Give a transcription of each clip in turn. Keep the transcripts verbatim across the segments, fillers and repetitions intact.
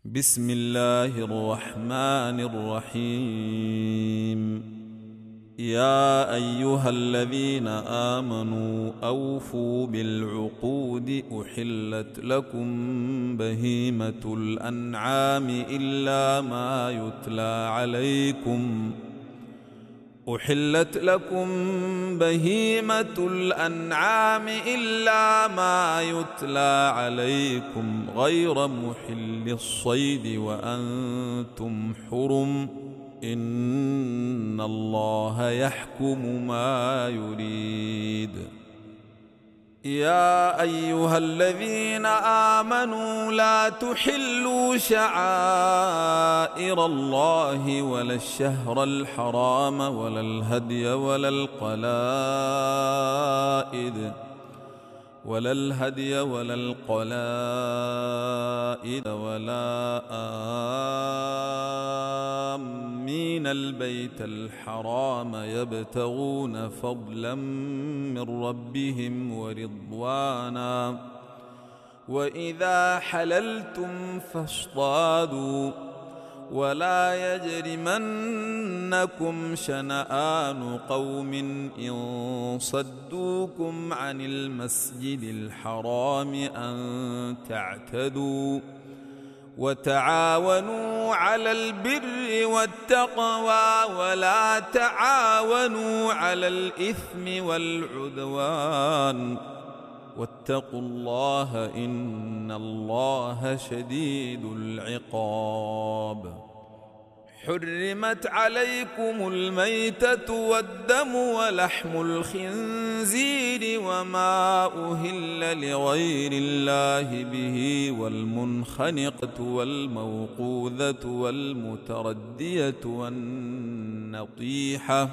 بسم الله الرحمن الرحيم. يا أيها الذين آمنوا أوفوا بالعقود أحلت لكم بهيمة الأنعام إلا ما يتلى عليكم أحلت لكم بهيمة الأنعام إلا ما يتلى عليكم غير محل الصيد وأنتم حرم إن الله يحكم ما يريد. يا أيها الذين آمنوا لا تحلوا شعائر الله ولا الشهر الحرام ولا الهدي ولا القلائد ولا الهدي ولا القلائد ولا آمين البيت الحرام يبتغون فضلا من ربهم ورضوانا وإذا حللتم فاصطادوا ولا يجرمنكم شنآن قوم إن صدوكم عن المسجد الحرام أن تعتدوا وتعاونوا على البر والتقوى ولا تعاونوا على الإثم والعدوان واتقوا الله إن الله شديد العقاب. حرمت عليكم الميتة والدم ولحم الخنزير وما أهل لغير الله به والمنخنقة والموقوذة والمتردية والنطيحة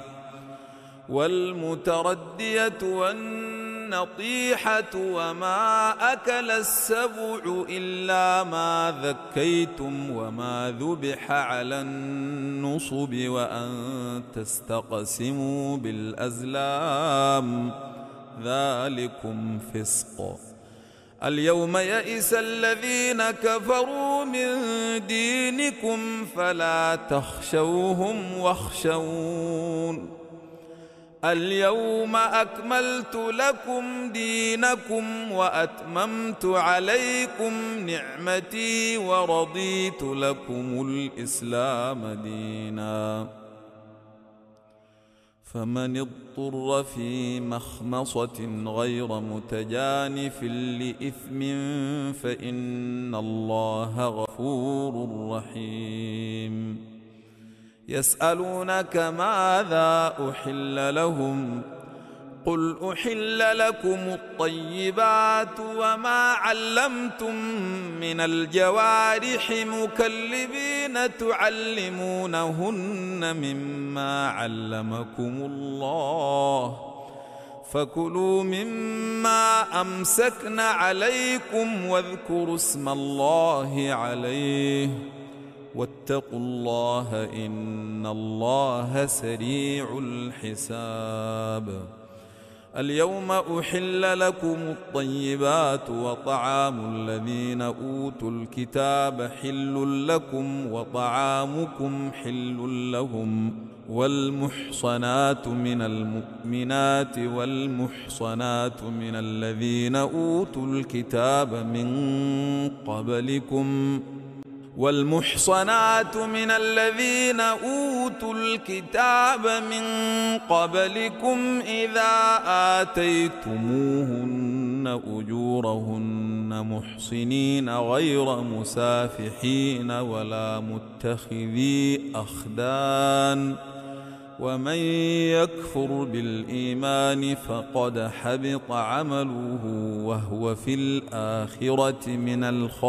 والمتردية والنطيحة وما أكل السبع إلا ما ذكيتم وما ذبح على النصب وأن تستقسموا بالأزلام ذلكم فسق. اليوم يئس الذين كفروا من دينكم فلا تخشوهم واخشون. اليوم أكملت لكم دينكم وأتممت عليكم نعمتي ورضيت لكم الإسلام دينا. فمن اضطر في مخمصة غير متجانف لإثم فإن الله غفور رحيم. يسألونك ماذا أحل لهم قل أحل لكم الطيبات وما علمتم من الجوارح مكلبين تعلمونهن مما علمكم الله فكلوا مما أمسكن عليكم واذكروا اسم الله عليه واتقوا الله إن الله سريع الحساب. اليوم أحل لكم الطيبات وطعام الذين أوتوا الكتاب حل لكم وطعامكم حل لهم والمحصنات من المؤمنات والمحصنات من الذين أوتوا الكتاب من قبلكم والمحصنات من الذين أوتوا الكتاب من قبلكم إذا آتيتموهن أجورهن محصنين غير مسافحين ولا متخذي أخدان ومن يكفر بالإيمان فقد حبط عمله وهو في الآخرة من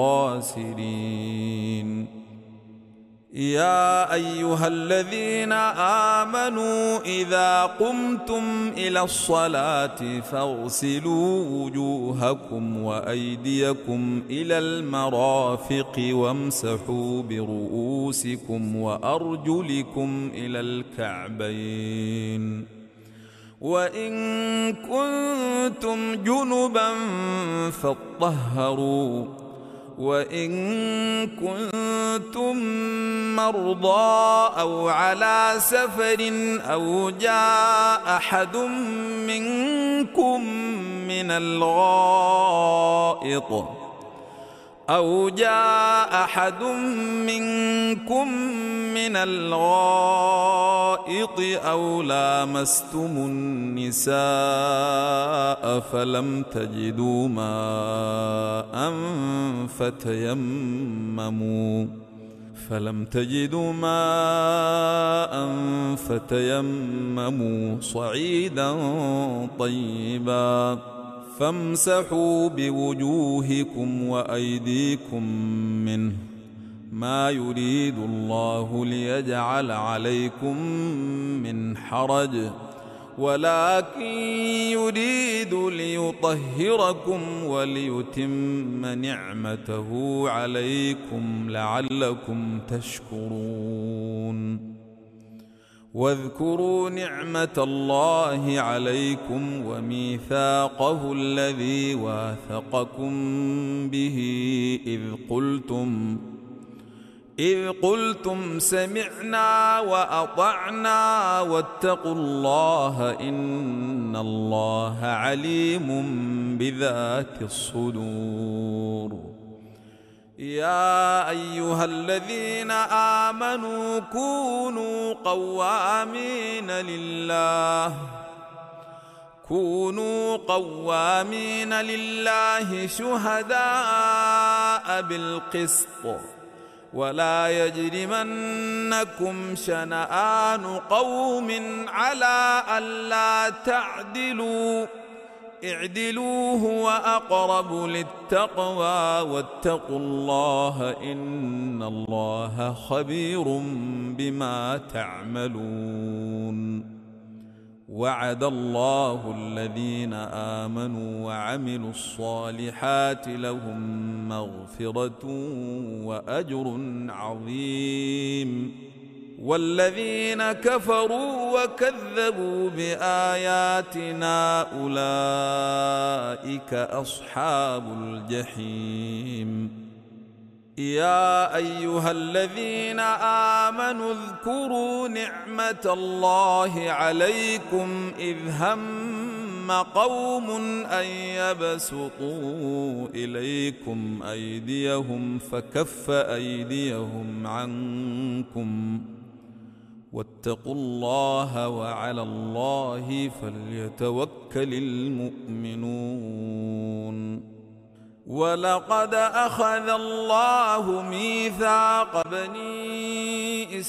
الخاسرين. يا أيها الذين آمنوا إذا قمتم إلى الصلاة فاغسلوا وجوهكم وأيديكم إلى المرافق وامسحوا برؤوسكم وأرجلكم إلى الكعبين وإن كنتم جنبا فاطهروا وإن كنتم مرضى أو على سفر أو جاء أحد منكم من الغائط أو جاء أحد منكم من الغائط أو لامستم النساء فلم تجدوا ماء فتيمموا فلم تجدوا ماء فتيمموا صعيدا طيبا فامسحوا بوجوهكم وأيديكم منه ما يريد الله ليجعل عليكم من حرج ولكن يريد ليطهركم وليتم نعمته عليكم لعلكم تشكرون واذكروا نعمة الله عليكم وميثاقه الذي واثقكم به إذ قلتم إذ قلتم سمعنا وأطعنا واتقوا الله إن الله عليم بذات الصدور. يا أيها الذين آمنوا كونوا قوامين لله كونوا قوامين لله شهداء بالقسط ولا يجرمنكم شنآن قوم على ألا تعدلوا اعدلوا هو أقرب للتقوى واتقوا الله إن الله خبير بما تعملون. وعد الله الذين آمنوا وعملوا الصالحات لهم مغفرة وأجر عظيم والذين كفروا وكذبوا بآياتنا أولئك أصحاب الجحيم. يا أيها الذين آمنوا اذكروا نعمة الله عليكم إذ هم قوم أن يبسطوا إليكم أيديهم فكف أيديهم عنكم واتقوا الله وعلى الله فليتوكل المؤمنون. ولقد أخذ الله ميثاق بني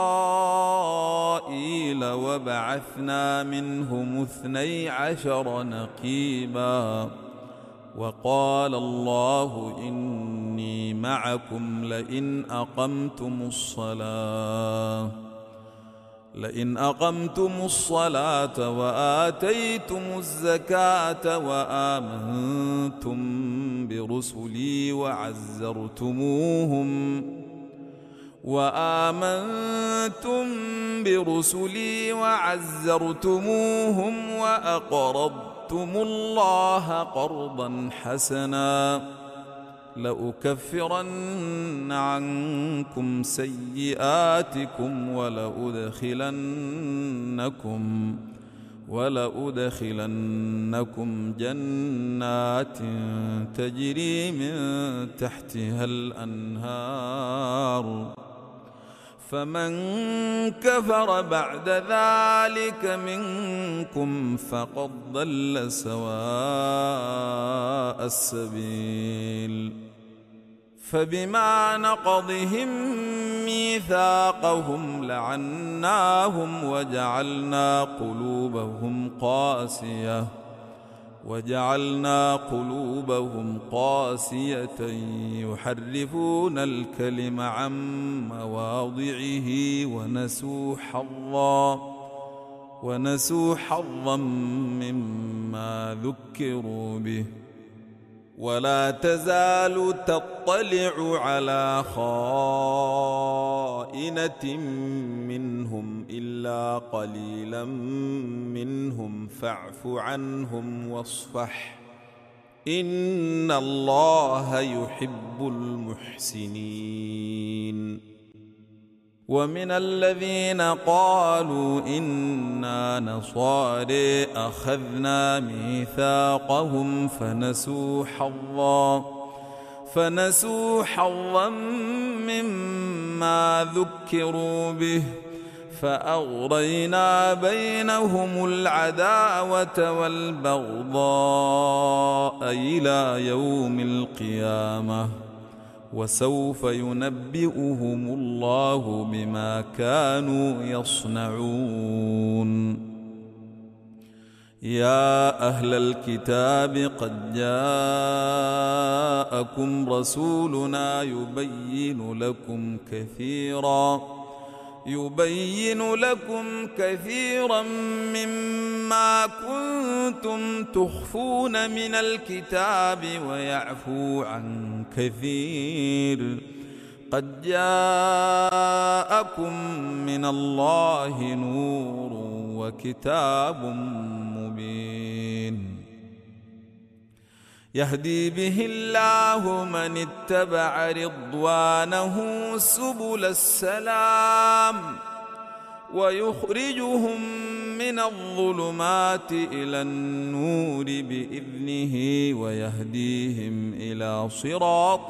إسرائيل وبعثنا منهم اثني عشر نقيبا وقال الله إني معكم لئن أقمتم الصلاة لئن أقمتم الصلاة وآتيتم الزكاة وآمنتم برسلي وعزرتموهم وآمنتم برسلي وعزرتموهم وأقرضتم الله قرضا حسنا لأكفرن عنكم سيئاتكم ولأدخلنكم ولأدخلنكم جنات تجري من تحتها الأنهار فمن كفر بعد ذلك منكم فقد ضل سواء السبيل. فبما نقضهم ميثاقهم لعناهم وجعلنا قلوبهم قاسية وجعلنا قلوبهم قاسية يحرفون الكلم عن مواضعه ونسوا حظا ونسوا حظا مما ذكروا به. ولا تزال تطلع على خائنة منهم إلا قليلا منهم فاعف عنهم واصفح إن الله يحب المحسنين. ومن الذين قالوا إنا نصارى أخذنا ميثاقهم فنسوا حظا فنسوا حظا مما ذكروا به فأغرينا بينهم العداوة والبغضاء إلى يوم القيامة وسوف ينبئهم الله بما كانوا يصنعون. يا أهل الكتاب قد جاءكم رسولنا يبين لكم كثيرا يبين لكم كثيرا مما كنتم تخفون من الكتاب ويعفو عن كثير. قد جاءكم من الله نور وكتاب مبين يهدي به الله من اتبع رضوانه سبل السلام ويخرجهم من الظلمات إلى النور بإذنه ويهديهم إلى صراط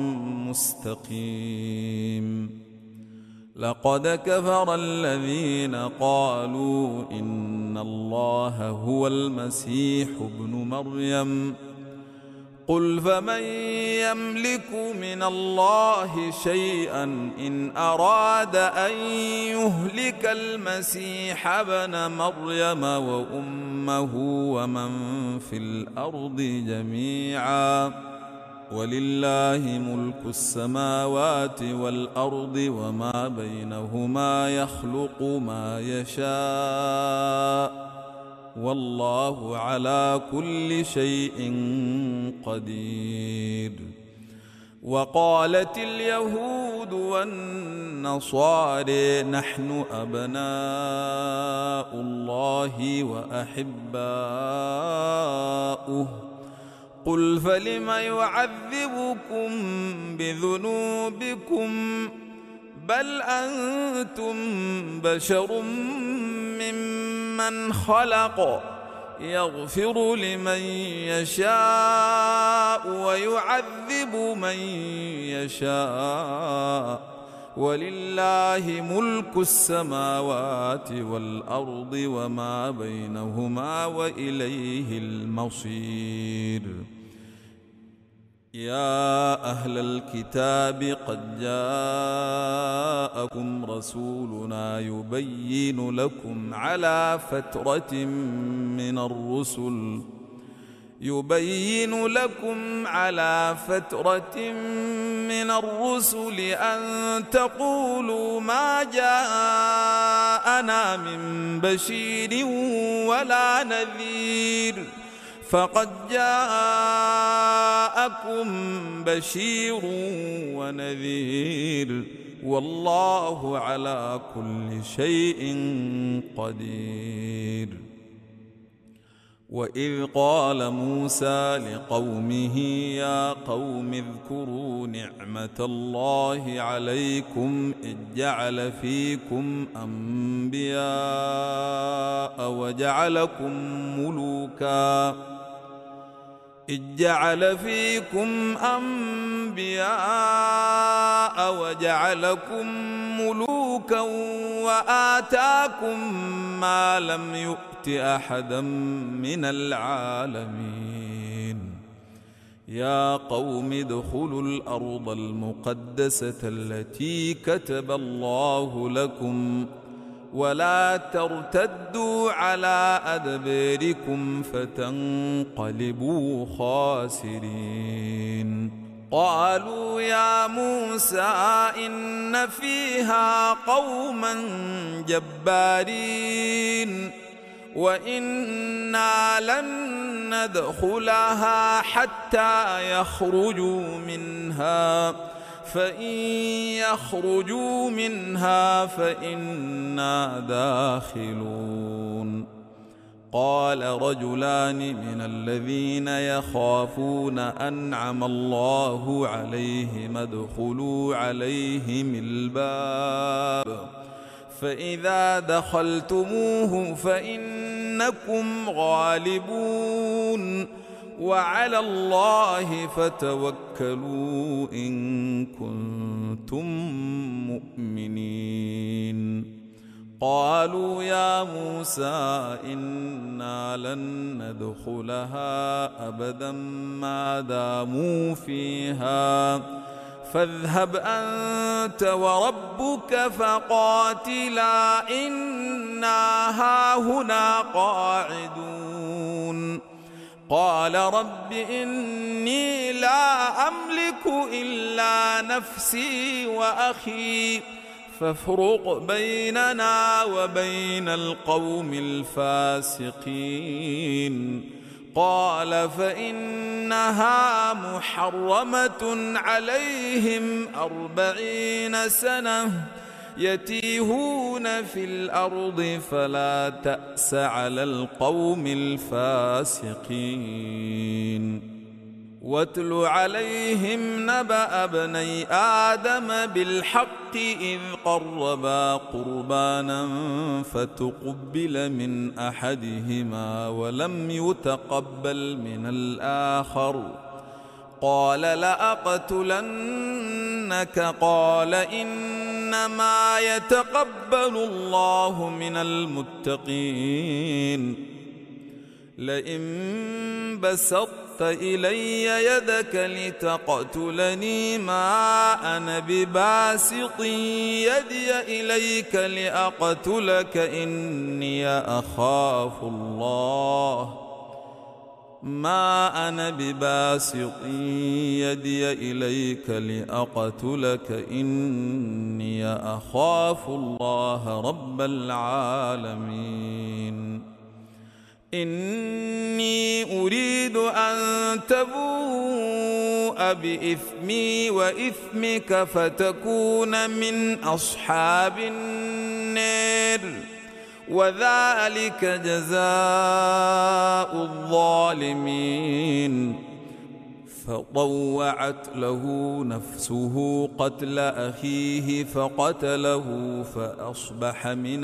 مستقيم. لقد كفر الذين قالوا إن الله هو المسيح ابن مريم قل فمن يملك من الله شيئا إن أراد أن يهلك المسيح ابن مريم وأمه ومن في الأرض جميعا ولله ملك السماوات والأرض وما بينهما يخلق ما يشاء والله على كل شيء قدير. وقالت اليهود والنصارى نحن أبناء الله وأحباؤه قل فلم يعذبكم بذنوبكم بل أنتم بشر ممن خلق يغفر لمن يشاء ويعذب من يشاء ولله ملك السماوات والأرض وما بينهما وإليه المصير. يا أهل الكتاب قد جاءكم رسولنا يبين لكم على فترة من الرسل يبين لكم على فترة من الرسل أن تقولوا ما جاءنا من بشير ولا نذير فقد جاءكم بشير ونذير والله على كل شيء قدير. وإذ قال موسى لقومه يا قوم اذكروا نعمة الله عليكم إذ جعل فيكم أنبياء وجعلكم ملوكا إذ جعل فيكم أنبياء وجعلكم ملوكا وآتاكم ما لم يؤت أحدا من العالمين. يا قوم ادخلوا الأرض المقدسة التي كتب الله لكم ولا ترتدوا على أدباركم فتنقلبوا خاسرين. قالوا يا موسى إن فيها قوما جبارين وإنا لن ندخلها حتى يخرجوا منها فإن يخرجوا منها فإنا داخلون. قال رجلان من الذين يخافون أنعم الله عليهم ادخلوا عليهم الباب فإذا دخلتموه فإنكم غالبون وعلى الله فتوكلوا إن كنتم مؤمنين. قالوا يا موسى إنا لن ندخلها أبدا ما داموا فيها فاذهب أنت وربك فقاتلا إنا هاهنا قاعدون. قال رب إني لا أملك إلا نفسي وأخي فافرق بيننا وبين القوم الفاسقين. قال فإنها محرمة عليهم أربعين سنة يتيهون في الأرض فلا تأس على القوم الفاسقين. واتل عليهم نبأ ابني آدم بالحق إذ قربا قربانا فتقبل من أحدهما ولم يتقبل من الآخر قال لأقتلنك قال إنما يتقبل الله من المتقين. لئن بسطت إلي يدك لتقتلني ما أنا بباسط يدي إليك لأقتلك إني أخاف الله ما أنا بباسط يدي إليك لأقتلك إني أخاف الله رب العالمين. إني أريد أن تبوء بإثمي وإثمك فتكون من أصحاب النار وذلك جزاء الظالمين. فطوعت له نفسه قتل أخيه فقتله فأصبح من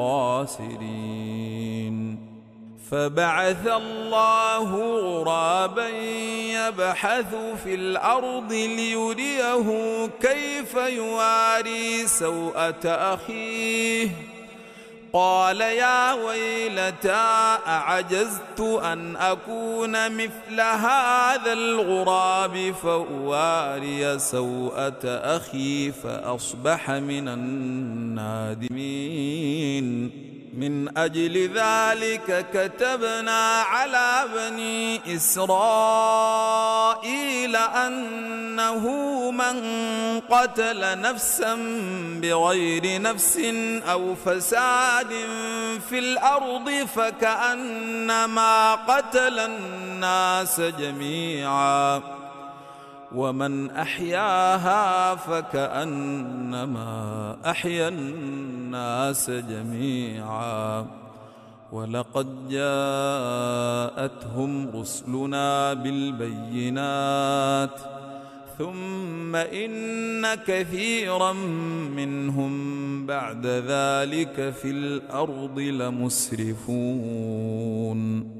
الخاسرين. فبعث الله غرابا يبحث في الأرض ليريه كيف يواري سوءة أخيه قال يا ويلتى أعجزت أن أكون مثل هذا الغراب فأواري سوءة أخي فأصبح من النادمين. من أجل ذلك كتبنا على بني إسرائيل أنه من قتل نفسا بغير نفس أو فساد في الأرض فكأنما قتل الناس جميعا ومن أحياها فكأنما أحيا الناس جميعا. ولقد جاءتهم رسلنا بالبينات ثم إن كثيرا منهم بعد ذلك في الأرض لمسرفون.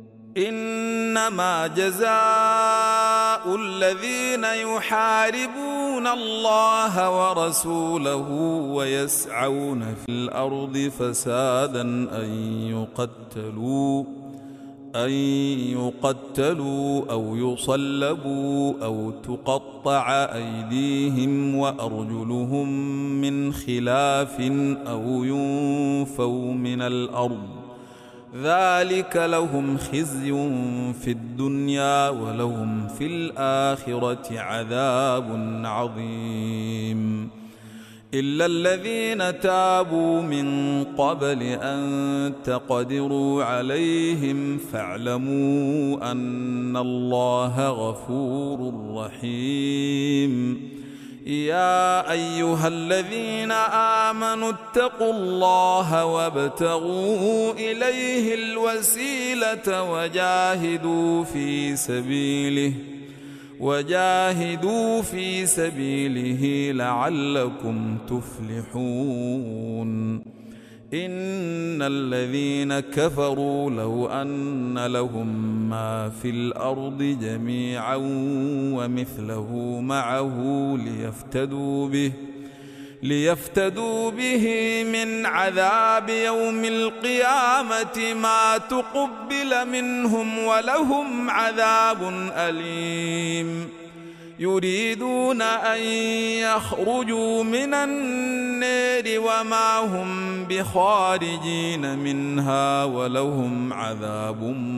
إنما جزاء الذين يحاربون الله ورسوله ويسعون في الأرض فسادا أن يقتلوا أن يقتلوا أو يصلبوا أو تقطع أيديهم وأرجلهم من خلاف أو ينفوا من الأرض ذلك لهم خزي في الدنيا ولهم في الآخرة عذاب عظيم. إلا الذين تابوا من قبل أن تقدروا عليهم فاعلموا أن الله غفور رحيم. يا أيها الذين آمنوا اتقوا الله وابتغوا إليه الوسيلة وجاهدوا في سبيله وجاهدوا في سبيله لعلكم تفلحون إن الذين كفروا لو أن لهم ما في الأرض جميعا ومثله معه ليفتدوا به ليفتدوا به من عذاب يوم القيامة ما تقبل منهم ولهم عذاب أليم يريدون أن يخرجوا من النار وما هم بخارجين منها ولهم عذاب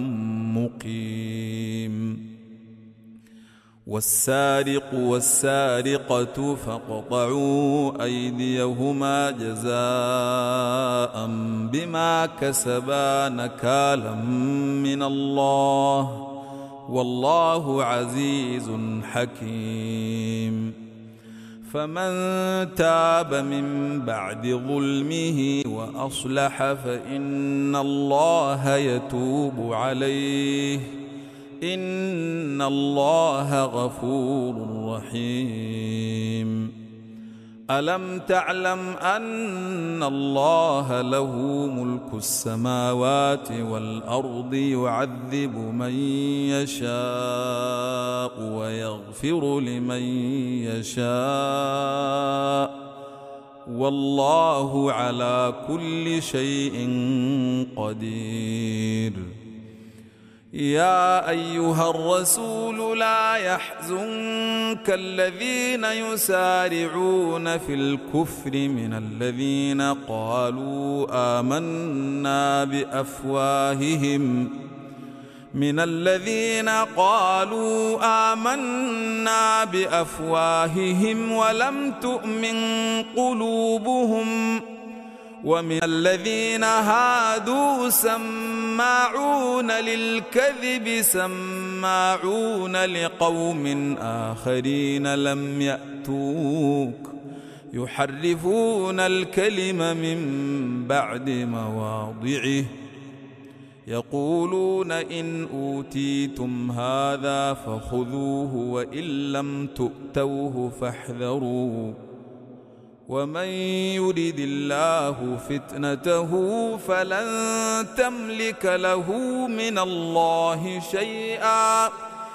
مقيم والسارق والسارقة فاقطعوا أيديهما جزاء بما كسبا نكالا من الله والله عزيز حكيم فمن تاب من بعد ظلمه وأصلح فإن الله يتوب عليه إن الله غفور رحيم ألم تعلم أن الله له ملك السماوات والأرض يعذب من يشاء ويغفر لمن يشاء والله على كل شيء قدير يا أيها الرسول لا يحزنك الذين يسارعون في الكفر من الذين قالوا آمنا بأفواههم من الذين قالوا آمنا بأفواههم ولم تؤمن قلوبهم ومن الذين هادوا سماعون للكذب سماعون لقوم آخرين لم يأتوك يحرفون الكلم من بعد مواضعه يقولون إن أوتيتم هذا فخذوه وإن لم تؤتوه فاحذروا ومن يرد الله فتنته فلن تملك له من الله شيئا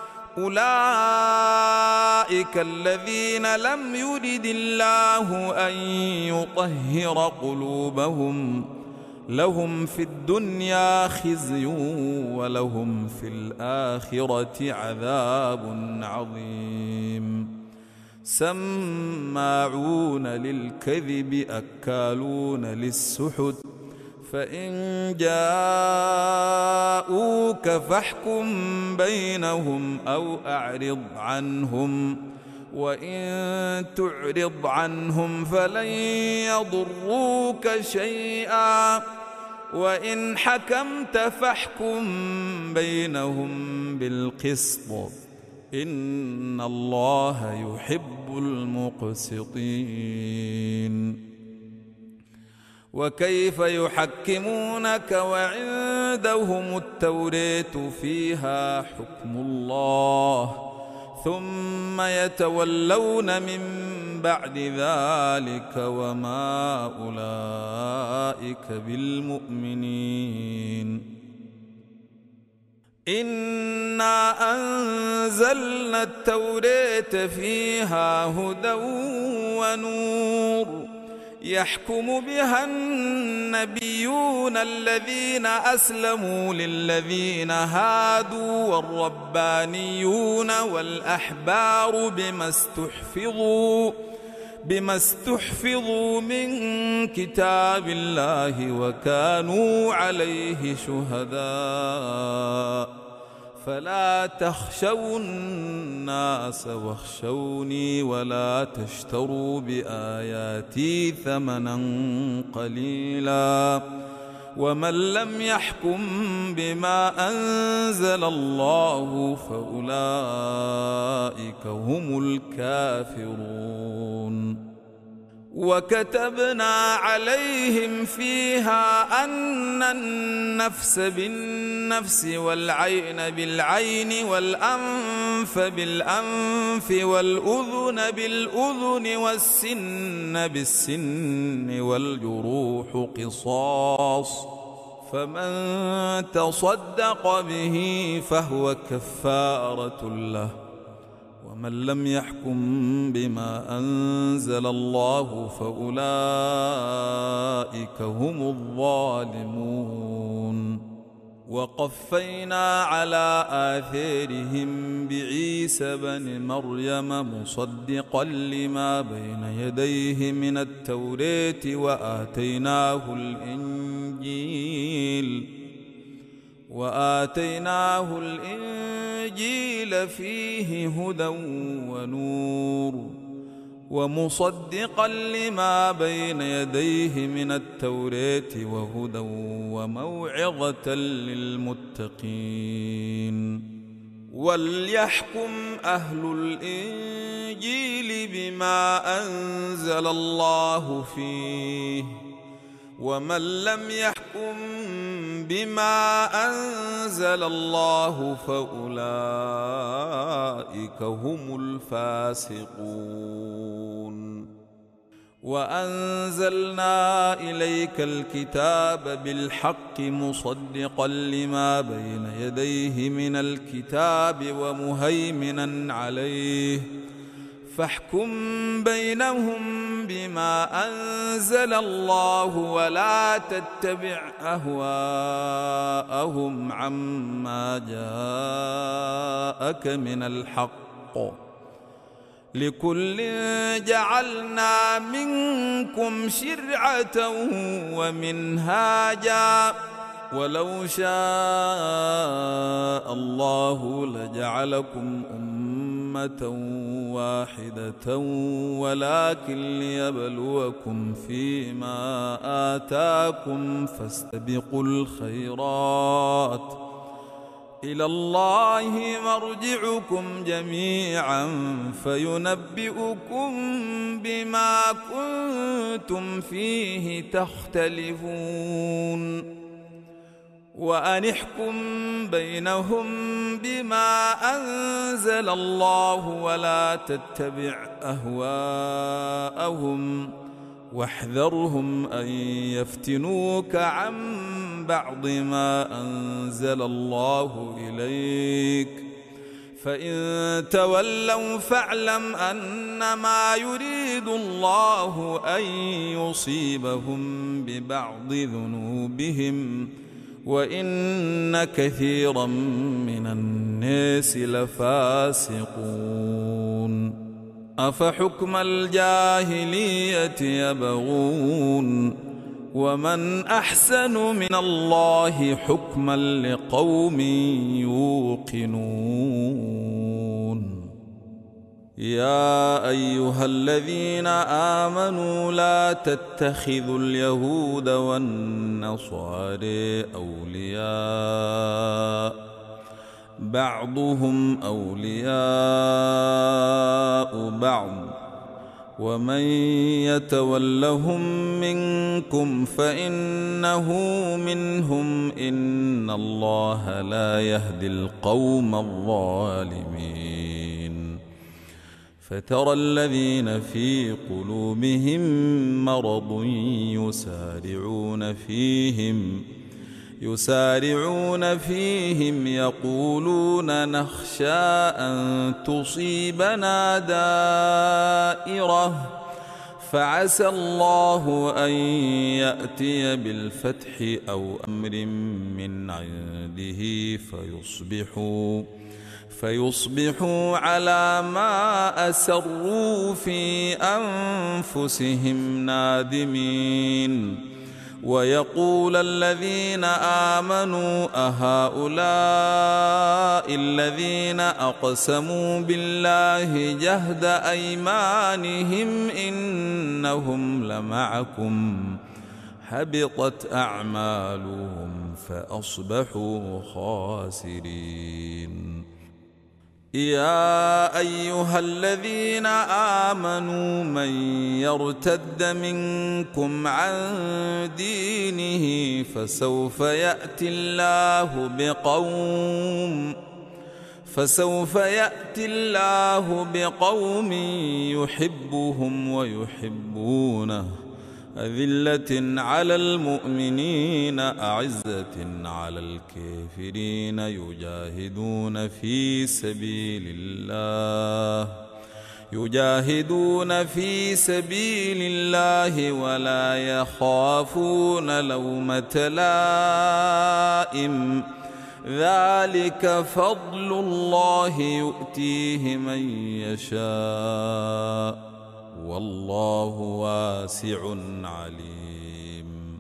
أولئك الذين لم يرد الله أن يطهر قلوبهم لهم في الدنيا خزي ولهم في الآخرة عذاب عظيم سماعون للكذب أكالون للسحت فإن جاءوك فاحكم بينهم أو أعرض عنهم وإن تعرض عنهم فلن يضروك شيئا وإن حكمت فاحكم بينهم بالقسط إن الله يحب المقسطين وكيف يحكمونك وعندهم التوراة فيها حكم الله ثم يتولون من بعد ذلك وما أولئك بالمؤمنين إنا أنزلنا التوراة فيها هدى ونور يحكم بها النبيون الذين أسلموا للذين هادوا والربانيون والأحبار بما استحفظوا بما استحفظوا من كتاب الله وكانوا عليه شهداء فلا تخشوا الناس واخشوني ولا تشتروا بآياتي ثمنا قليلا ومن لم يحكم بما أنزل الله فأولئك هم الكافرون. وكتبنا عليهم فيها أن النفس بالنفس والعين بالعين والأنف بالأنف والأذن بالأذن والسن بالسن والجروح قصاص، فمن تصدق به فهو كفارة له، ومن لم يحكم بما أنزل الله فأولئك هم الظالمون. وقفينا على آثارهم بعيسى بن مريم مصدقا لما بين يديه من التوراة وآتيناه الإنجيل وآتيناه الإنجيل فيه هدى ونور ومصدقا لما بين يديه من التوراة وهدى وموعظة للمتقين. وليحكم أهل الإنجيل بما أنزل الله فيه، ومن لم يحكم بما أنزل الله فأولئك هم الفاسقون. وأنزلنا إليك الكتاب بالحق مصدقا لما بين يديه من الكتاب ومهيمنا عليه، فاحكم بينهم بما أنزل الله ولا تتبع أهواءهم عما جاءك من الحق، لكل جعلنا منكم شرعة ومنهاجا، ولو شاء الله لجعلكم أمة واحدة ولكن ليبلوكم فيما آتاكم، فاستبقوا الخيرات، إلى الله مرجعكم جميعا فينبئكم بما كنتم فيه تختلفون. وأن احكم بينهم بما أنزل الله ولا تتبع أهواءهم، واحذرهم أن يفتنوك عن بعض ما أنزل الله إليك، فإن تولوا فاعلم أنما يريد الله أن يصيبهم ببعض ذنوبهم، وإن كثيرا من الناس لفاسقون. أفحكم الجاهلية يبغون، ومن أحسن من الله حكما لقوم يوقنون. يا أيها الذين آمنوا لا تتخذوا اليهود والنصارى أولياء، بعضهم أولياء بعض، ومن يتولهم منكم فإنه منهم، إن الله لا يهدي القوم الظالمين. فترى الذين في قلوبهم مرض يسارعون فيهم يسارعون فيهم يقولون نخشى أن تصيبنا دائرة، فعسى الله أن يأتي بالفتح أو أمر من عنده فيصبحوا فيصبحوا على ما أسروا في أنفسهم نادمين. ويقول الذين آمنوا أهؤلاء الذين أقسموا بالله جهد أيمانهم إنهم لمعكم، حبطت أعمالهم فأصبحوا خاسرين. يا أيها الذين آمنوا من يرتد منكم عن دينه فسوف يأتي الله بقوم فسوف يأتي الله بقوم يحبهم ويحبونه أذلة على المؤمنين أعزة على الكافرين يجاهدون في سبيل الله يجاهدون في سبيل الله ولا يخافون لومة لائم ذلك فضل الله يؤتيه من يشاء والله واسع عليم.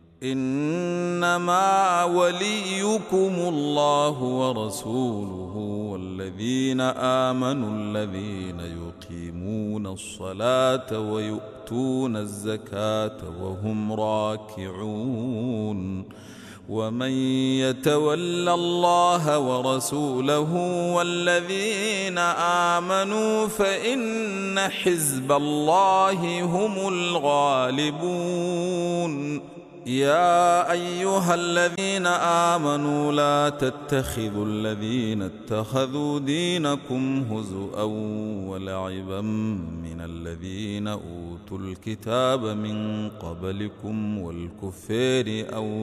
إنما وليكم الله ورسوله والذين آمنوا الذين يقيمون الصلاة ويؤتون الزكاة وهم راكعون ومن يتول الله ورسوله والذين آمنوا فإن حزب الله هم الغالبون. يا أيها الذين آمنوا لا تتخذوا الذين اتخذوا دينكم هزؤا ولعبا من الذين أوتوا الكتاب من قبلكم والكفار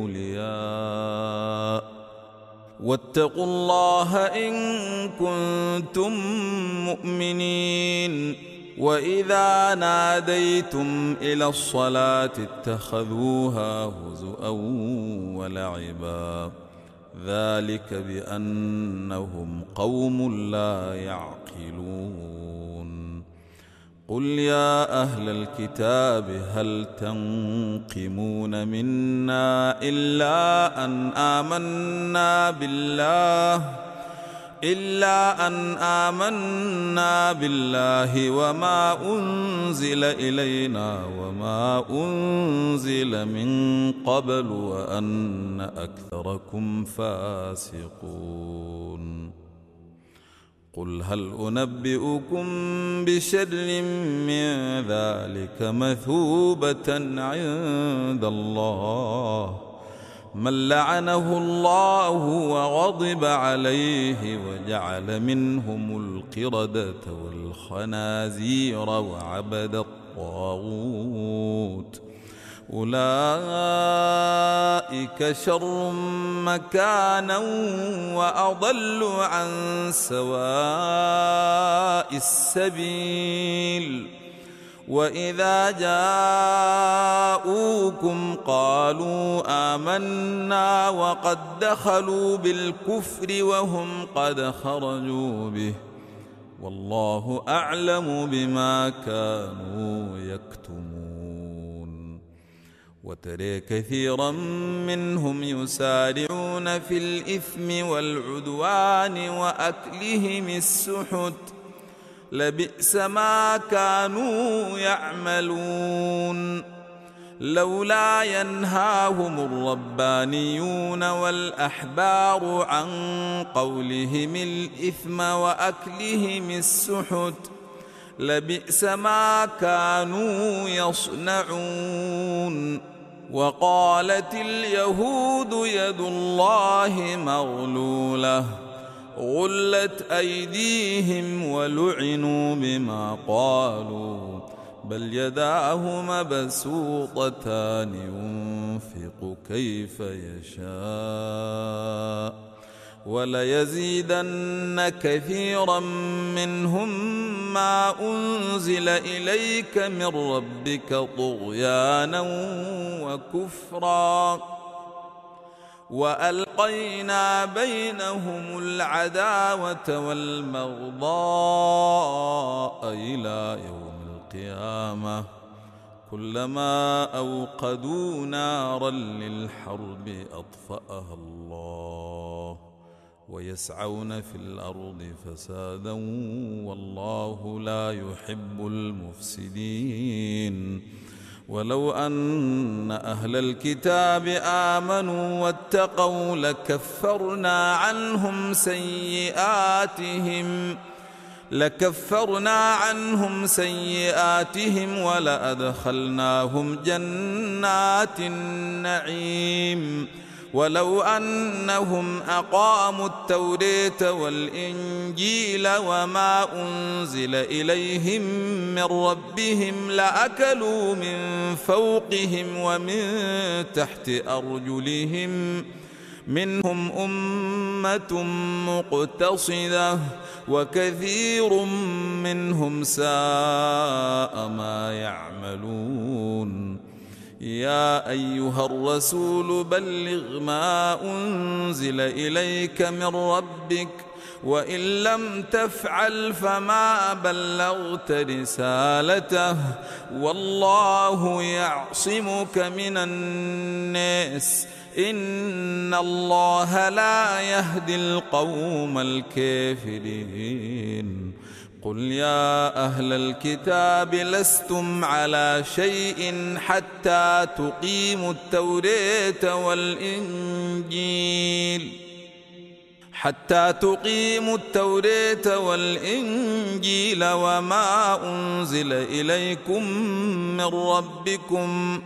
أولياء واتقوا الله إن كنتم مؤمنين. وإذا ناديتم إلى الصلاة اتخذوها هزؤا ولعبا ذلك بأنهم قوم لا يعقلون. قل يا أهل الكتاب هل تنقمون منا إلا أن آمنا بالله إلا أن آمنا بالله وما أنزل إلينا وما أنزل من قبل وأن أكثركم فاسقون. قل هل أنبئكم بشر من ذلك مثوبة عند الله من لعنه الله وغضب عليه وجعل منهم القردة والخنازير وعبد الطاغوت أولئك شر مكانا وأضل عن سواء السبيل. وإذا جاءوكم قالوا آمنا وقد دخلوا بالكفر وهم قد خرجوا به والله أعلم بما كانوا يكتمون. وترى كثيرا منهم يسارعون في الإثم والعدوان وأكلهم السحت لبئس ما كانوا يعملون. لولا ينهاهم الربانيون والأحبار عن قولهم الإثم وأكلهم السحت لبئس ما كانوا يصنعون. وقالت اليهود يد الله مغلولة غلت أيديهم ولعنوا بما قالوا بل يداه مبسوطتان ينفق كيف يشاء وليزيدن كثيرا منهم ما أنزل إليك من ربك طغيانا وكفرا وألقينا بينهم العداوة والبغضاء إلى يوم القيامة كلما أوقدوا نارا للحرب أطفأها الله ويسعون في الأرض فسادا والله لا يحب المفسدين. ولو أن أهل الكتاب آمنوا واتقوا لكفرنا عنهم سيئاتهم لكفرنا عنهم سيئاتهم ولأدخلناهم جنات النعيم ولو أنهم أقاموا التوراة والإنجيل وما أنزل إليهم من ربهم لأكلوا من فوقهم ومن تحت أرجلهم منهم أمة مقتصدة وكثير منهم ساء ما يعملون يا أيها الرسول بلغ ما أنزل إليك من ربك وإن لم تفعل فما بلغت رسالته والله يعصمك من الناس إن الله لا يهدي القوم الكافرين قل يا أهل الكتاب لستم على شيء حتى تقيموا التوراة والإنجيل حتى تقيموا التوراة والإنجيل وما أنزل إليكم من ربكم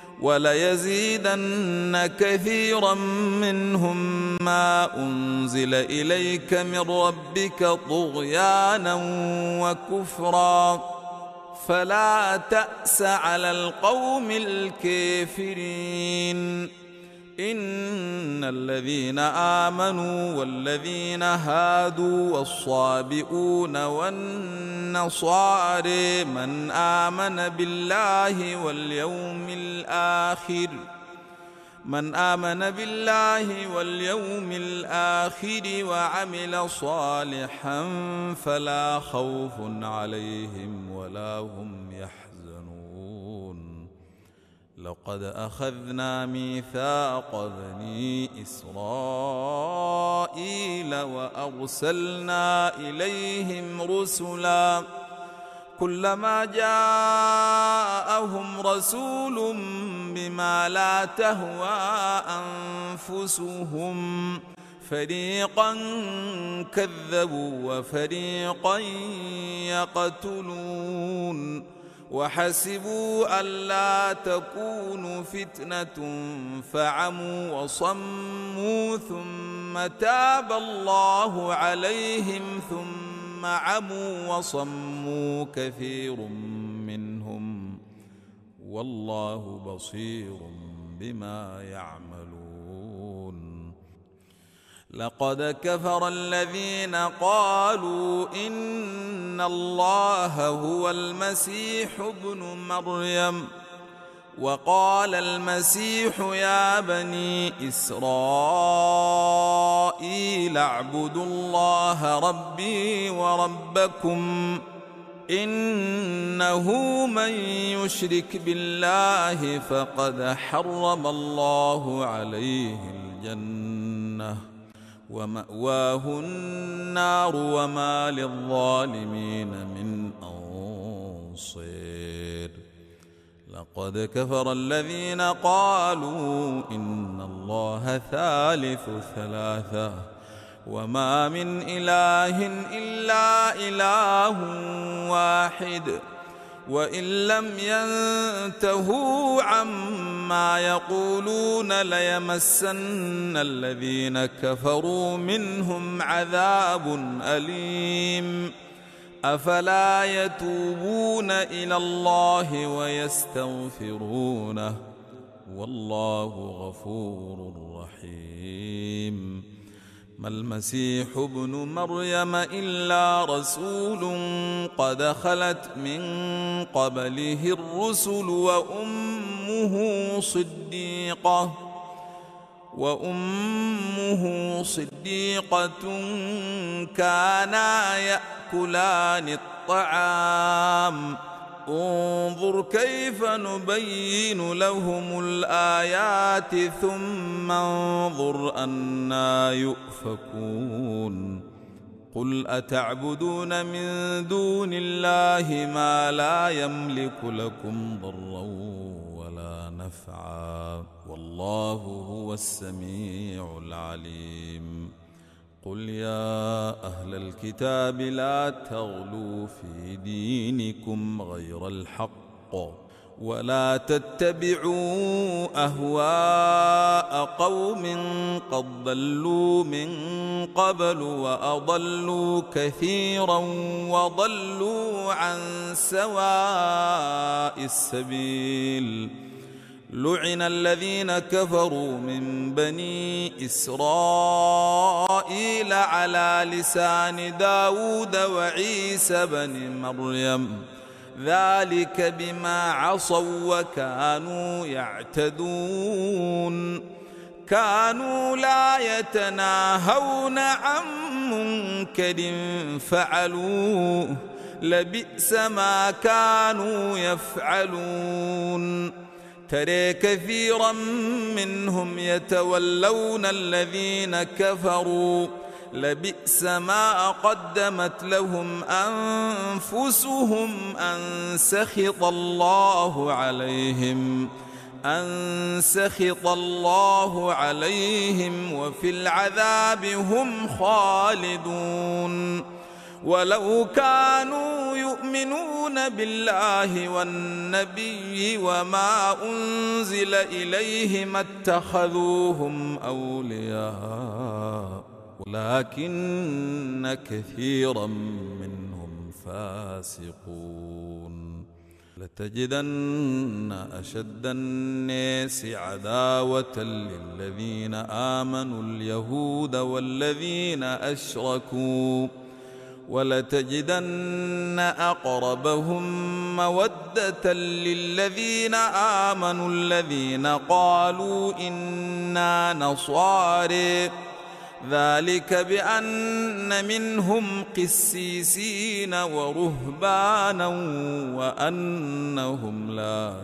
وليزيدن كثيرا منهم ما أنزل إليك من ربك طغيانا وكفرا فلا تأس على القوم الكافرين إن الذين آمنوا والذين هادوا والصابئون والنصارى من آمن بالله واليوم الآخر من آمن بالله واليوم الآخر وعمل صالحا فلا خوف عليهم ولا هم يحزنون لقد أخذنا ميثاق بني إسرائيل وأرسلنا إليهم رسلا كلما جاءهم رسول بما لا تهوى أنفسهم فريقا كذبوا وفريقا يقتلون وحسبوا ألا تكون فتنة فعموا وصموا ثم تاب الله عليهم ثم عموا وصموا كثير منهم والله بصير بما يعملون لقد كفر الذين قالوا إن الله هو المسيح ابن مريم وقال المسيح يا بني إسرائيل اعبدوا الله ربي وربكم إنه من يشرك بالله فقد حرم الله عليه الجنة ومأواه النار وما للظالمين من أنصير لقد كفر الذين قالوا إن الله ثالث ثلاثة وما من إله إلا إله واحد وإن لم ينتهوا عما يقولون ليمسن الذين كفروا منهم عذاب أليم أفلا يتوبون إلى الله ويستغفرونه والله غفور رحيم ما المسيح ابن مريم إلا رسول قد خلت من قبله الرسل وأمه صديقة وأمه صديقة كانا يأكلان الطعام انظر كيف نبين لهم الآيات ثم انظر أنى يؤفكون قل أتعبدون من دون الله ما لا يملك لكم ضرا ولا نفعا والله هو السميع العليم قل يا أهل الكتاب لا تغلوا في دينكم غير الحق ولا تتبعوا أهواء قوم قد ضلوا من قبل وأضلوا كثيرا وضلوا عن سواء السبيل لعن الذين كفروا من بني إسرائيل على لسان داود وعيسى بن مريم ذلك بما عصوا وكانوا يعتدون كانوا لا يتناهون عن منكر فعلوه لبئس ما كانوا يفعلون ترى كثيرا منهم يتولون الذين كفروا لبئس ما قدمت لهم أنفسهم أن سخط الله عليهم أن سخط الله عليهم وفي العذاب هم خالدون ولو كانوا يؤمنون بالله والنبي وما أنزل إليه ما اتخذوهم أولياء ولكن كثيرا منهم فاسقون لتجدن أشد الناس عداوة للذين آمنوا اليهود والذين أشركوا ولتجدن أقربهم مودة للذين آمنوا الذين قالوا إنا نصارى ذلك بأن منهم قسيسين ورهبانا وأنهم لا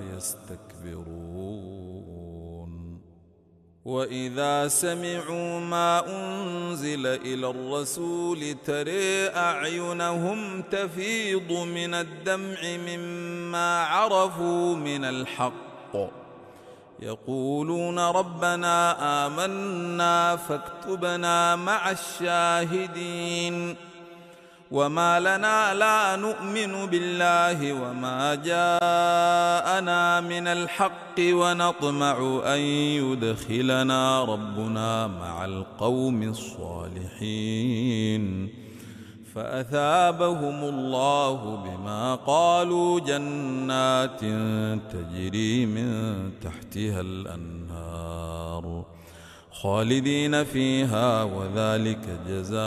يستكبرون وإذا سمعوا ما أنزل إلى الرسول ترى أعينهم تفيض من الدمع مما عرفوا من الحق يقولون ربنا آمنا فاكتبنا مع الشاهدين وما لنا لا نؤمن بالله وما جاءنا من الحق ونطمع أن يدخلنا ربنا مع القوم الصالحين فأثابهم الله بما قالوا جنات تجري من تحتها الأنهار خالدين فيها وذلك جزاء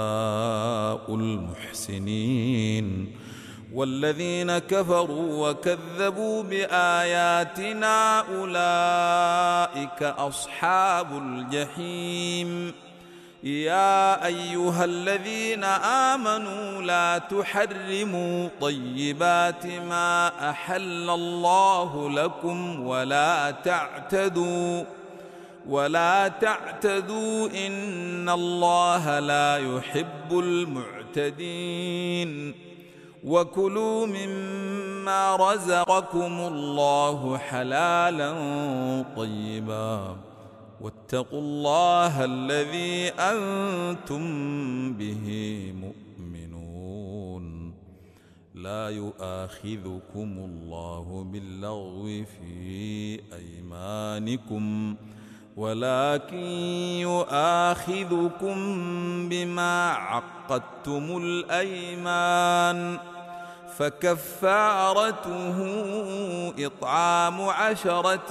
المحسنين والذين كفروا وكذبوا بآياتنا أولئك أصحاب الجحيم يا أيها الذين آمنوا لا تحرموا طيبات ما أحل الله لكم ولا تعتدوا ولا تعتدوا إن الله لا يحب المعتدين وكلوا مما رزقكم الله حلالا طيبا واتقوا الله الذي أنتم به مؤمنون لا يؤاخذكم الله باللغو في أيمانكم ولكن يؤاخذكم بما عقدتم الأيمان فكفارته إطعام عشرة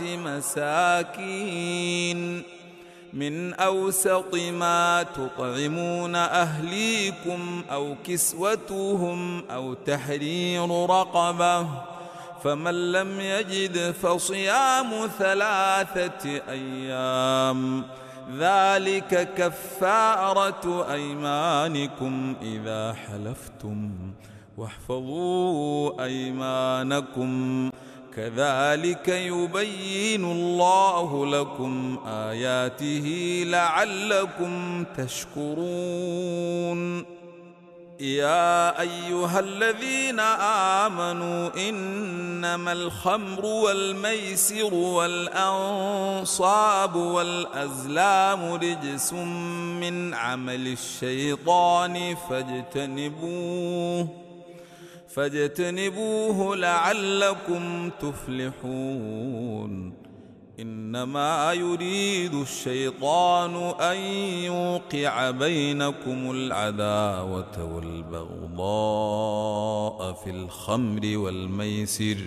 مساكين من أوسط ما تطعمون أهليكم أو كسوتهم أو تحرير رقبة فمن لم يجد فصيام ثلاثة أيام ذلك كفارة أيمانكم إذا حلفتم واحفظوا أيمانكم كذلك يبين الله لكم آياته لعلكم تشكرون يا أيها الذين آمنوا إنما الخمر والميسر والأنصاب والأزلام رجس من عمل الشيطان فاجتنبوه فاجتنبوه لعلكم تفلحون إنما يريد الشيطان أن يوقع بينكم العداوة والبغضاء في الخمر والميسر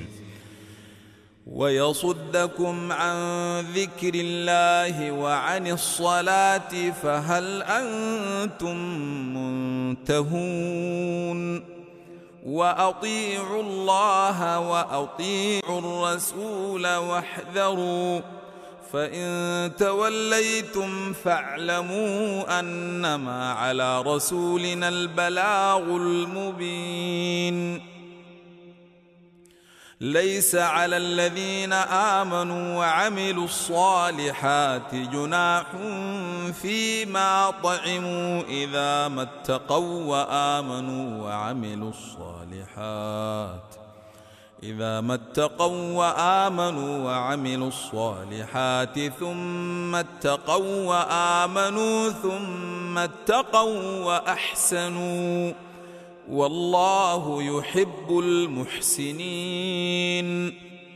ويصدكم عن ذكر الله وعن الصلاة فهل أنتم منتهون وأطيعوا الله وأطيعوا الرسول واحذروا فإن توليتم فاعلموا أنما على رسولنا البلاغ المبين ليس على الذين آمنوا وعملوا الصالحات جناح فيما طعموا إذا ما اتقوا وآمنوا وعملوا الصالحات إذا ما اتقوا وآمنوا وعملوا الصالحات ثم اتقوا وآمنوا ثم اتقوا وأحسنوا والله يحب المحسنين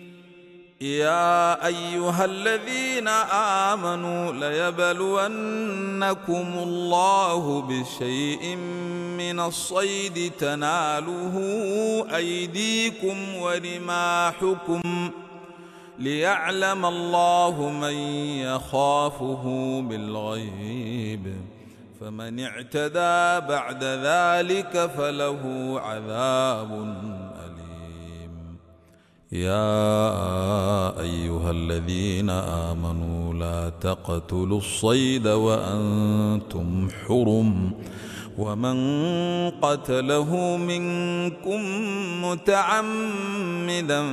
يا أيها الذين آمنوا ليبلونكم الله بشيء من الصيد تناله أيديكم ورماحكم ليعلم الله من يخافه بالغيب فمن اعتدى بعد ذلك فله عذاب أليم يا أيها الذين آمنوا لا تقتلوا الصيد وأنتم حرم ومن قتله منكم متعمدا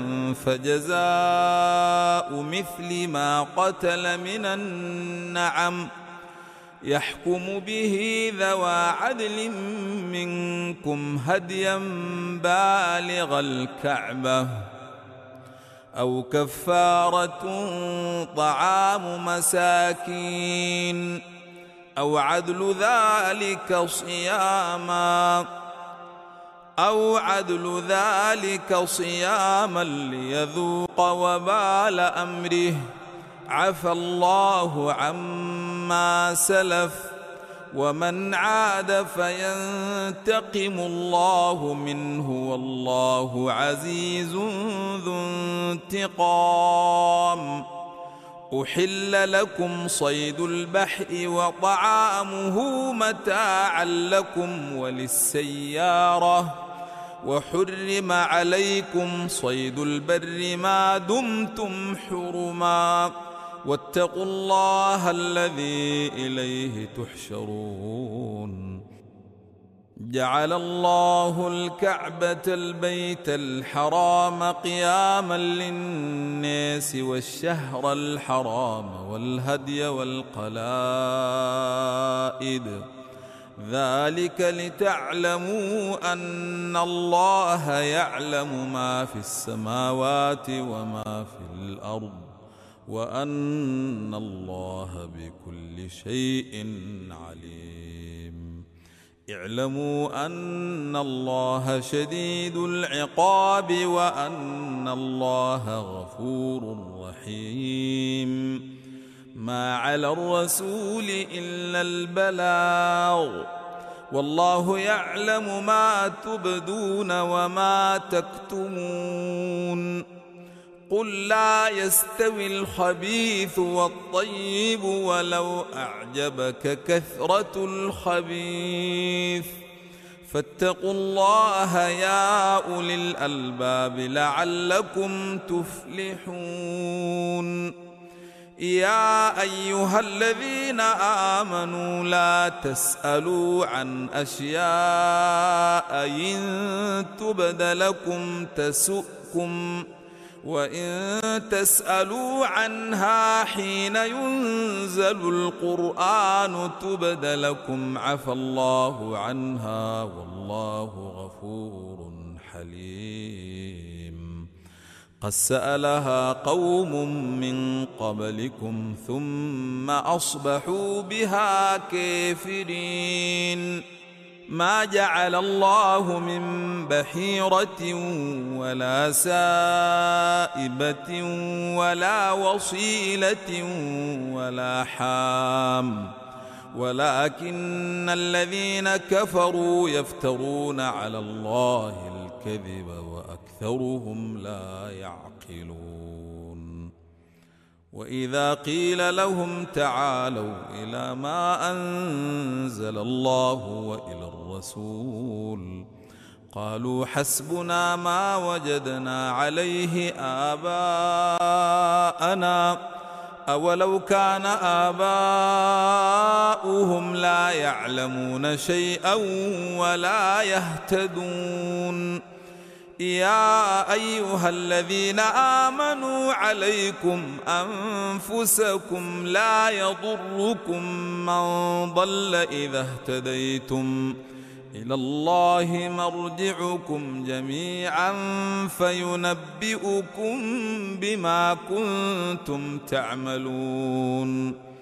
فجزاء مثل ما قتل من النعم يحكم به ذوى عدل منكم هديا بالغ الكعبة أو كفارة طعام مساكين أو عدل ذلك صياما أو عدل ذلك صياما ليذوق وبال أمره عفى الله عما سلف ومن عاد فينتقم الله منه والله عزيز ذو انتقام أحل لكم صيد البحر وطعامه متاعا لكم وللسيارة وحرم عليكم صيد البر ما دمتم حرما واتقوا الله الذي إليه تحشرون جعل الله الكعبة البيت الحرام قياما للناس والشهر الحرام والهدي والقلائد ذلك لتعلموا أن الله يعلم ما في السماوات وما في الأرض وأن الله بكل شيء عليم اعلموا أن الله شديد العقاب وأن الله غفور رحيم ما على الرسول إلا البلاغ والله يعلم ما تبدون وما تكتمون قل لا يستوي الخبيث والطيب ولو أعجبك كثرة الخبيث فاتقوا الله يا أولي الألباب لعلكم تفلحون يا أيها الذين آمنوا لا تسألوا عن أشياء إن تبد لكم تسؤكم وإن تسألوا عنها حين ينزل القرآن تبد لكم عفى الله عنها والله غفور حليم. قد سألها قوم من قبلكم ثم أصبحوا بها كافرين. ما جعل الله من بحيرة ولا سائبة ولا وصيلة ولا حام ولكن الذين كفروا يفترون على الله الكذب وأكثرهم لا يعقلون. وإذا قيل لهم تعالوا إلى ما أنزل الله وإلى الرسول قالوا حسبنا ما وجدنا عليه آباءنا أولو كان آباؤهم لا يعلمون شيئا ولا يهتدون. يا أيها الذين آمنوا عليكم أنفسكم لا يضركم من ضل إذا اهتديتم إلى الله مرجعكم جميعا فينبئكم بما كنتم تعملون.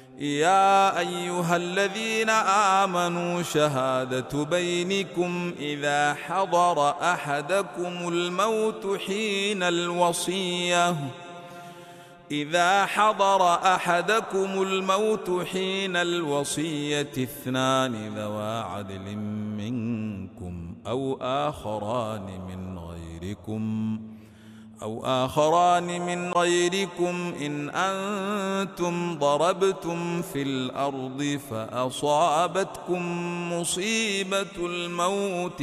يا أيها الذين آمنوا شهادة بينكم إذا حضر أحدكم الموت حين الوصية إذا حضر أحدكم الموت حين الوصية اثنان ذوى عدل منكم أو آخران من غيركم أو آخران من غيركم إن أنتم ضربتم في الأرض فأصابتكم مصيبة الموت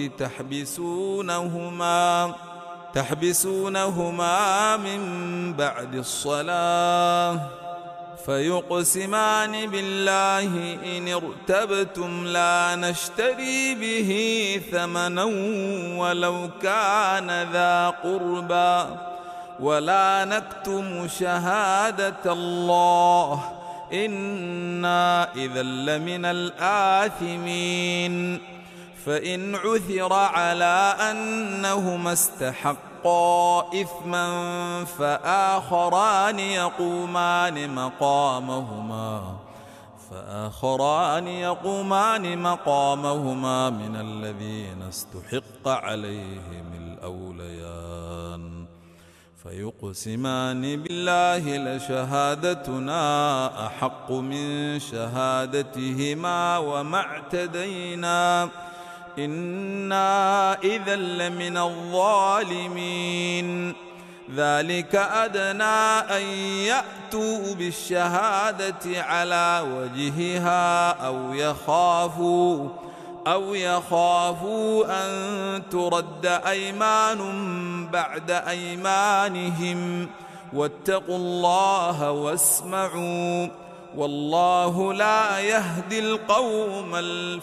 تحبسونهما تحبسونهما من بعد الصلاة فيقسمان بالله إن ارتبتم لا نشتري به ثمنا ولو كان ذا قربى ولا نكتم شهادة الله إنا إذا لمن الآثمين. فإن عثر على أنهما استحقا إثما فآخران يقومان مقامهما فآخران يقومان مقامهما من الذين استحق عليهم الأوليان فيقسمان بالله لشهادتنا أحق من شهادتهما وما اعتدينا إنا إذا لمن الظالمين. ذلك أدنى أن يأتوا بالشهادة على وجهها أو يخافوا أو يخافوا أن ترد أيمان بعد أيمانهم واتقوا الله واسمعوا والله لا يهدي القوم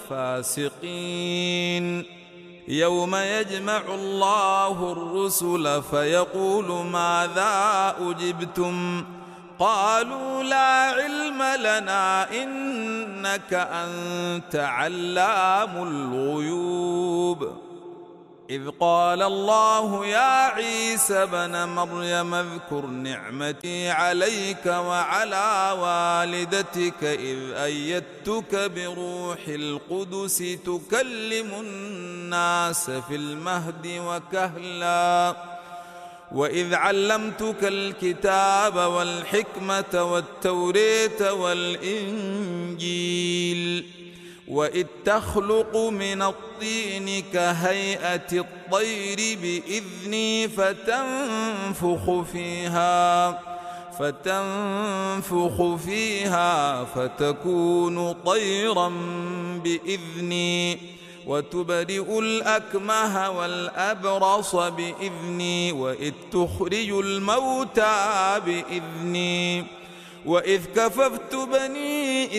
الفاسقين. يوم يجمع الله الرسل فيقول ماذا أجبتم قالوا لا علم لنا إنك أنت علام الغيوب. إذ قال الله يا عيسى ابن مريم اذكر نعمتي عليك وعلى والدتك إذ أيدتك بروح القدس تكلم الناس في المهد وكهلا وإذ علمتك الكتاب والحكمة والتوراة والإنجيل وإذ تخلق من الطين كهيئة الطير بإذني فتنفخ فيها فتنفخ فيها فتكون طيرا بإذني وتبرئ الأكمه والأبرص بإذني وإذ تخرج الموتى بإذني وإذ كففت بني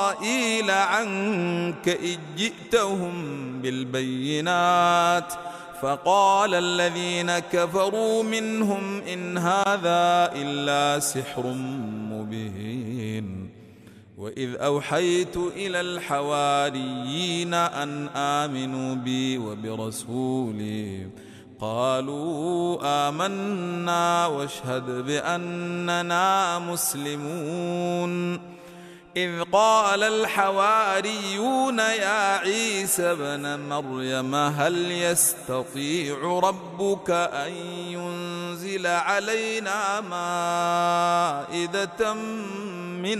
إسرائيل عنك إذ جئتهم بالبينات فقال الذين كفروا منهم إن هذا إلا سحر مبين. وإذ أوحيت إلى الحواريين أن آمنوا بي وبرسولي قالوا آمنا واشهد بأننا مسلمون. إذ قال الحواريون يا عيسى ابن مريم هل يستطيع ربك أن ينزل علينا مائدة من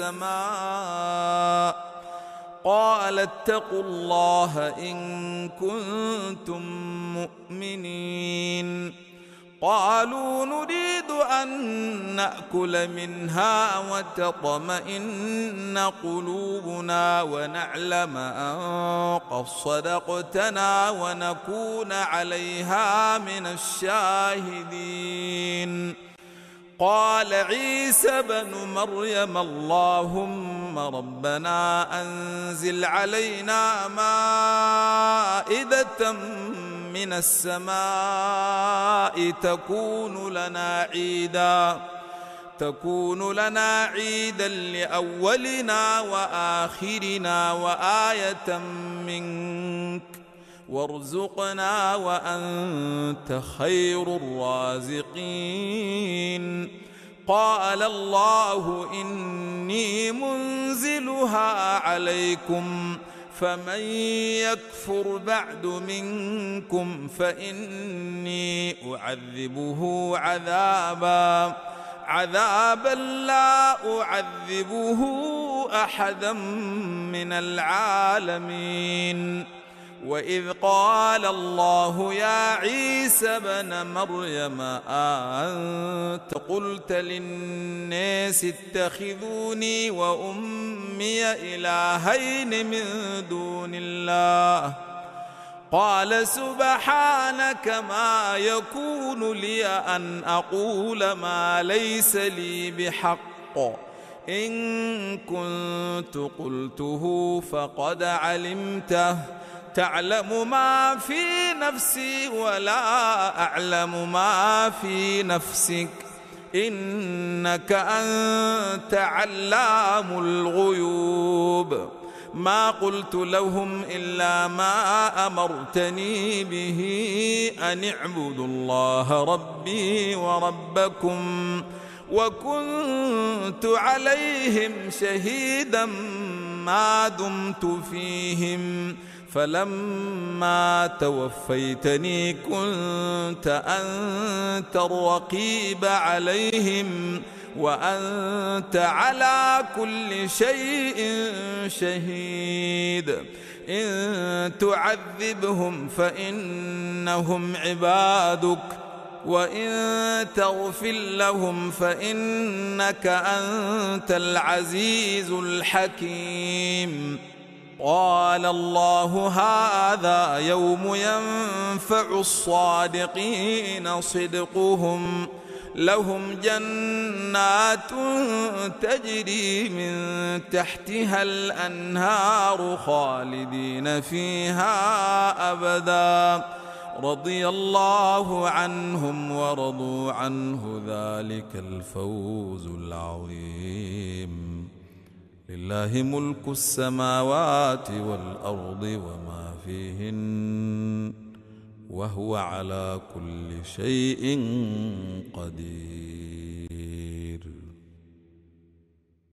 السماء؟ قال اتقوا الله إن كنتم مؤمنين. قالوا نريد أن نأكل منها وتطمئن قلوبنا ونعلم أن قد صدقتنا ونكون عليها من الشاهدين. قال عيسى بن مريم اللهم ربنا أنزل علينا مائدة من السماء تكون لنا عيدا تكون لنا عيدا لأولنا وآخرنا وآية منك وارزقنا وأنت خير الرازقين. قال الله إني منزلها عليكم فمن يكفر بعد منكم فإني أعذبه عذابا عذابا لا أعذبه أحدا من العالمين. وإذ قال الله يا عيسى ابن مريم أأنت قلت للناس اتخذوني وأمي إلهين من دون الله؟ قال سبحانك ما يكون لي أن أقول ما ليس لي بحق إن كنت قلته فقد علمته تعلم ما في نفسي ولا أعلم ما في نفسك إنك أنت علام الغيوب. ما قلت لهم إلا ما أمرتني به أن اعبدوا الله ربي وربكم وكنت عليهم شهيدا ما دمت فيهم فلما توفيتني كنت أنت الرقيب عليهم وأنت على كل شيء شهيد. إن تعذبهم فإنهم عبادك وإن تغفر لهم فإنك أنت العزيز الحكيم. قال الله هذا يوم ينفع الصادقين صدقهم لهم جنات تجري من تحتها الأنهار خالدين فيها أبدا رضي الله عنهم ورضوا عنه ذلك الفوز العظيم. لله ملك السماوات والأرض وما فيهن وهو على كل شيء قدير.